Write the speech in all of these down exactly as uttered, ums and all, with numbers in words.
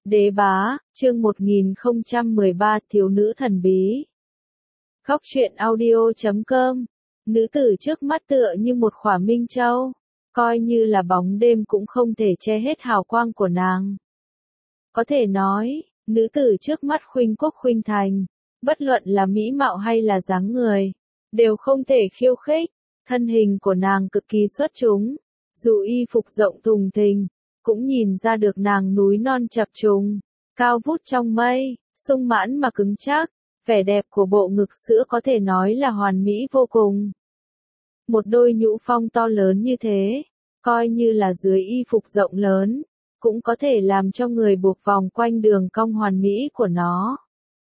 Đế bá, chương một nghìn không trăm mười ba Thiếu nữ thần bí. Góc truyện audio chấm com. Nữ tử trước mắt tựa như một khỏa minh châu, coi như là bóng đêm cũng không thể che hết hào quang của nàng. Có thể nói, nữ tử trước mắt khuynh quốc khuynh thành, bất luận là mỹ mạo hay là dáng người, đều không thể khiêu khích. Thân hình của nàng cực kỳ xuất chúng, dù y phục rộng thùng thình, cũng nhìn ra được nàng núi non chập trùng, cao vút trong mây, sung mãn mà cứng chắc, vẻ đẹp của bộ ngực sữa có thể nói là hoàn mỹ vô cùng. Một đôi nhũ phong to lớn như thế, coi như là dưới y phục rộng lớn, cũng có thể làm cho người buộc vòng quanh đường cong hoàn mỹ của nó.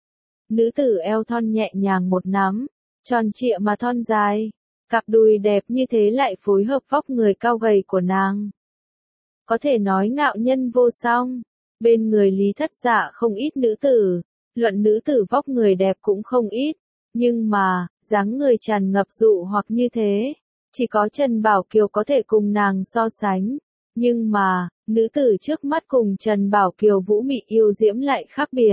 Nữ tử eo thon nhẹ nhàng một nắm, tròn trịa mà thon dài, cặp đùi đẹp như thế lại phối hợp vóc người cao gầy của nàng. Có thể nói ngạo nhân vô song, bên người Lý Thất Dạ không ít nữ tử, luận nữ tử vóc người đẹp cũng không ít, nhưng mà, dáng người tràn ngập dụ hoặc như thế, chỉ có Trần Bảo Kiều có thể cùng nàng so sánh, nhưng mà, nữ tử trước mắt cùng Trần Bảo Kiều vũ mị yêu diễm lại khác biệt.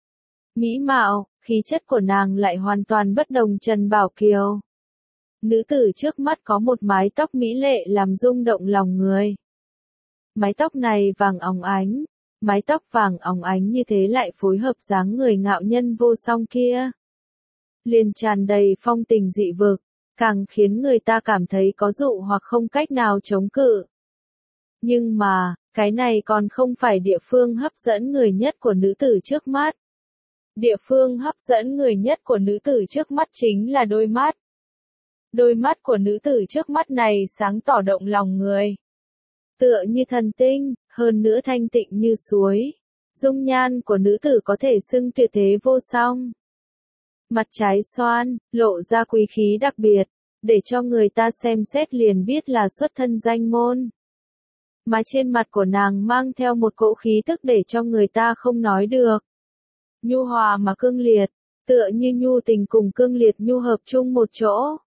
Mỹ mạo, khí chất của nàng lại hoàn toàn bất đồng Trần Bảo Kiều. Nữ tử trước mắt có một mái tóc mỹ lệ làm rung động lòng người. Mái tóc này vàng óng ánh, mái tóc vàng óng ánh như thế lại phối hợp dáng người ngạo nhân vô song kia. Liền tràn đầy phong tình dị vực, càng khiến người ta cảm thấy có dụ hoặc không cách nào chống cự. Nhưng mà, cái này còn không phải địa phương hấp dẫn người nhất của nữ tử trước mắt. Địa phương hấp dẫn người nhất của nữ tử trước mắt chính là đôi mắt. Đôi mắt của nữ tử trước mắt này sáng tỏ động lòng người. Tựa như thần tinh, hơn nữa thanh tịnh như suối. Dung nhan của nữ tử có thể xưng tuyệt thế vô song. Mặt trái xoan, lộ ra quý khí đặc biệt, để cho người ta xem xét liền biết là xuất thân danh môn. Mà trên mặt của nàng mang theo một cỗ khí tức để cho người ta không nói được. Nhu hòa mà cương liệt, tựa như nhu tình cùng cương liệt nhu hợp chung một chỗ.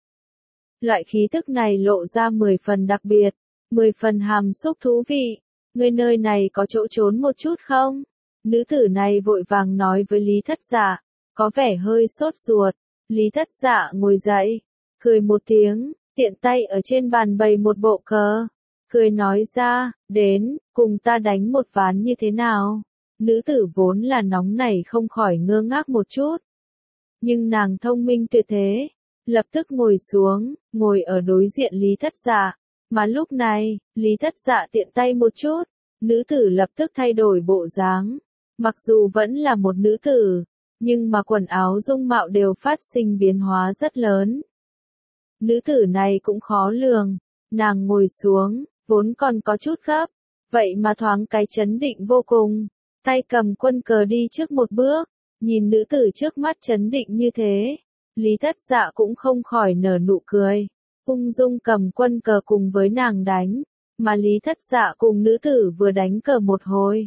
Loại khí tức này lộ ra mười phần đặc biệt, mười phần hàm xúc thú vị. Người nơi này có chỗ trốn một chút không? Nữ tử này vội vàng nói với Lý Thất Dạ, có vẻ hơi sốt ruột. Lý Thất Dạ ngồi dậy, cười một tiếng, tiện tay ở trên bàn bày một bộ cờ, cười nói ra, đến, cùng ta đánh một ván như thế nào? Nữ tử vốn là nóng nảy không khỏi ngơ ngác một chút. Nhưng nàng thông minh tuyệt thế, lập tức ngồi xuống, ngồi ở đối diện Lý Thất Dạ. Mà lúc này, Lý Thất Dạ tiện tay một chút, nữ tử lập tức thay đổi bộ dáng. Mặc dù vẫn là một nữ tử, nhưng mà quần áo dung mạo đều phát sinh biến hóa rất lớn. Nữ tử này cũng khó lường, nàng ngồi xuống, vốn còn có chút gấp, vậy mà thoáng cái chấn định vô cùng, tay cầm quân cờ đi trước một bước, nhìn nữ tử trước mắt chấn định như thế, Lý Thất Dạ cũng không khỏi nở nụ cười. Ung dung cầm quân cờ cùng với nàng đánh, mà Lý Thất Dạ cùng nữ tử vừa đánh cờ một hồi.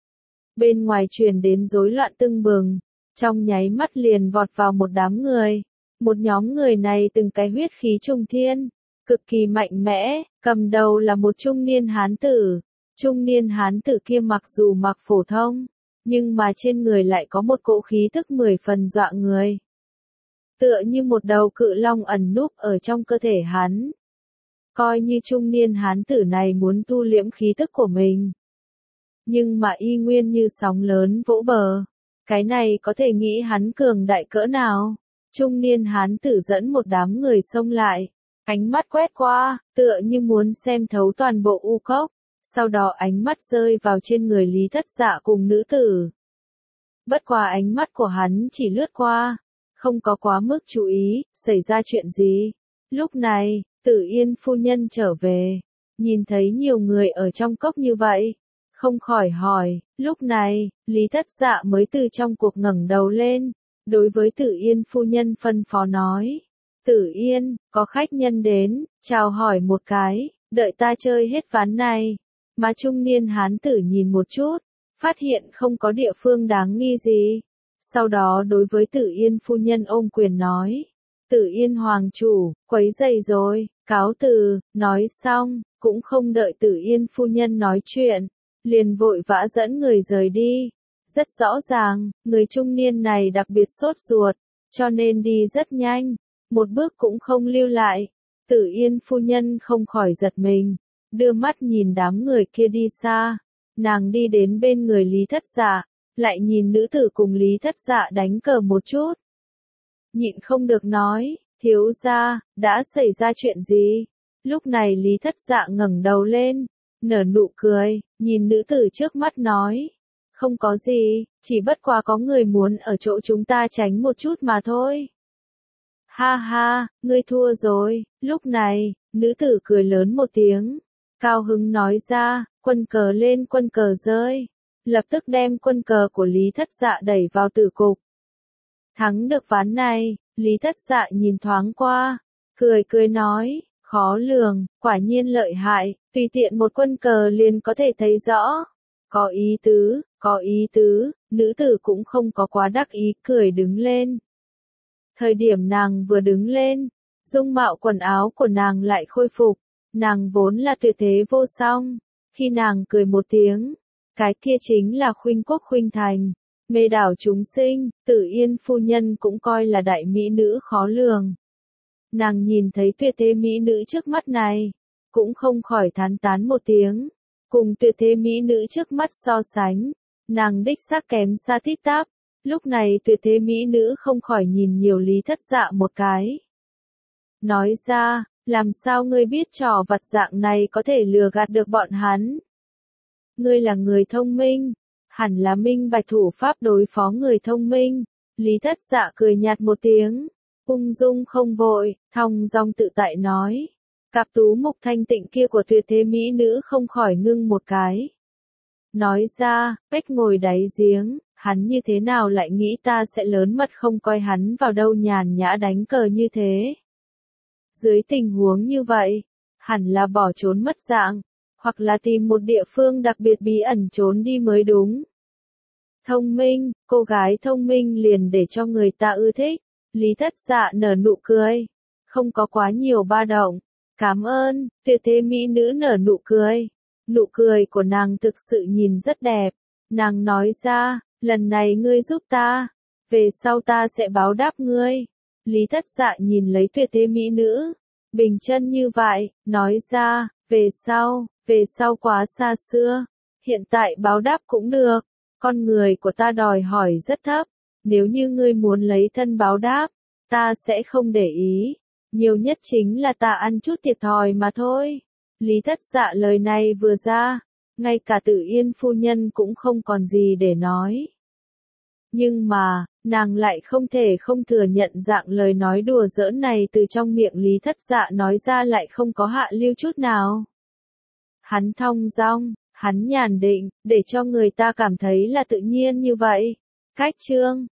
Bên ngoài truyền đến rối loạn tưng bừng, trong nháy mắt liền vọt vào một đám người. Một nhóm người này từng cái huyết khí trung thiên, cực kỳ mạnh mẽ, cầm đầu là một trung niên hán tử. Trung niên hán tử kia mặc dù mặc phổ thông, nhưng mà trên người lại có một cỗ khí tức mười phần dọa người. Tựa như một đầu cự long ẩn núp ở trong cơ thể hắn. Coi như trung niên hán tử này muốn tu liễm khí tức của mình. Nhưng mà y nguyên như sóng lớn vỗ bờ. Cái này có thể nghĩ hắn cường đại cỡ nào. Trung niên hán tử dẫn một đám người xông lại. Ánh mắt quét qua, tựa như muốn xem thấu toàn bộ u cốc. Sau đó ánh mắt rơi vào trên người Lý Thất Dạ cùng nữ tử. Bất quá ánh mắt của hắn chỉ lướt qua. Không có quá mức chú ý, xảy ra chuyện gì. Lúc này, Tử Yên phu nhân trở về, nhìn thấy nhiều người ở trong cốc như vậy, không khỏi hỏi. Lúc này, Lý Thất Dạ mới từ trong cuộc ngẩng đầu lên, đối với Tử Yên phu nhân phân phó nói. Tử Yên, có khách nhân đến, chào hỏi một cái, đợi ta chơi hết ván này. Mà trung niên hán tử nhìn một chút, phát hiện không có địa phương đáng nghi gì. Sau đó đối với Tử Yên phu nhân ôm quyền nói. Tử Yên hoàng chủ, quấy rầy rồi, cáo từ, nói xong, cũng không đợi Tử Yên phu nhân nói chuyện. liền vội vã dẫn người rời đi. Rất rõ ràng, người trung niên này đặc biệt sốt ruột, cho nên đi rất nhanh, một bước cũng không lưu lại. Tử Yên phu nhân không khỏi giật mình, đưa mắt nhìn đám người kia đi xa, nàng đi đến bên người Lý Thất Dạ, lại nhìn nữ tử cùng Lý Thất Dạ đánh cờ một chút. Nhịn không được nói, thiếu gia, đã xảy ra chuyện gì? Lúc này Lý Thất Dạ ngẩng đầu lên, nở nụ cười, nhìn nữ tử trước mắt nói, không có gì, chỉ bất quá có người muốn ở chỗ chúng ta tránh một chút mà thôi. Ha ha, ngươi thua rồi. Lúc này, nữ tử cười lớn một tiếng, cao hứng nói ra, quân cờ lên quân cờ rơi, lập tức đem quân cờ của Lý Thất Dạ đẩy vào tử cục. Thắng được ván này, Lý Thất Dạ nhìn thoáng qua, cười cười nói, khó lường, quả nhiên lợi hại, tùy tiện một quân cờ liền có thể thấy rõ. Có ý tứ, có ý tứ, nữ tử cũng không có quá đắc ý, cười đứng lên. Thời điểm nàng vừa đứng lên, dung mạo quần áo của nàng lại khôi phục, nàng vốn là tuyệt thế vô song, khi nàng cười một tiếng, cái kia chính là khuynh quốc khuynh thành, mê đảo chúng sinh, Tử Yên phu nhân cũng coi là đại mỹ nữ khó lường. Nàng nhìn thấy tuyệt thế mỹ nữ trước mắt này, cũng không khỏi thán tán một tiếng, cùng tuyệt thế mỹ nữ trước mắt so sánh, nàng đích xác kém xa tít tắp. Lúc này tuyệt thế mỹ nữ không khỏi nhìn nhiều Lý Thất Dạ một cái. Nói ra, làm sao ngươi biết trò vặt dạng này có thể lừa gạt được bọn hắn? Ngươi là người thông minh, hẳn là minh bạch thủ pháp đối phó người thông minh. Lý Thất Dạ cười nhạt một tiếng, ung dung không vội, thong dong tự tại nói. Cặp tú mục thanh tịnh kia của tuyệt thế mỹ nữ không khỏi ngưng một cái. Nói ra, cách ngồi đáy giếng. Hắn như thế nào lại nghĩ ta sẽ lớn mật không coi hắn vào đâu nhàn nhã đánh cờ như thế. Dưới tình huống như vậy, hẳn là bỏ trốn mất dạng, hoặc là tìm một địa phương đặc biệt bí ẩn trốn đi mới đúng. Thông minh, cô gái thông minh liền để cho người ta ưa thích. Lý Thất Dạ nở nụ cười, không có quá nhiều ba động. Cảm ơn, tuyệt thế mỹ nữ nở nụ cười. Nụ cười của nàng thực sự nhìn rất đẹp. Nàng nói ra, lần này ngươi giúp ta, về sau ta sẽ báo đáp ngươi. Lý Thất Dạ nhìn lấy tuyệt thế mỹ nữ, bình chân như vậy, nói ra, về sau, về sau quá xa xưa, hiện tại báo đáp cũng được, con người của ta đòi hỏi rất thấp, nếu như ngươi muốn lấy thân báo đáp, ta sẽ không để ý, nhiều nhất chính là ta ăn chút thiệt thòi mà thôi. Lý Thất Dạ lời này vừa ra, ngay cả Tử Yên phu nhân cũng không còn gì để nói. Nhưng mà, nàng lại không thể không thừa nhận dạng lời nói đùa giỡn này từ trong miệng Lý Thất Dạ nói ra lại không có hạ lưu chút nào. Hắn thong dong, hắn nhàn định, để cho người ta cảm thấy là tự nhiên như vậy. Cách chương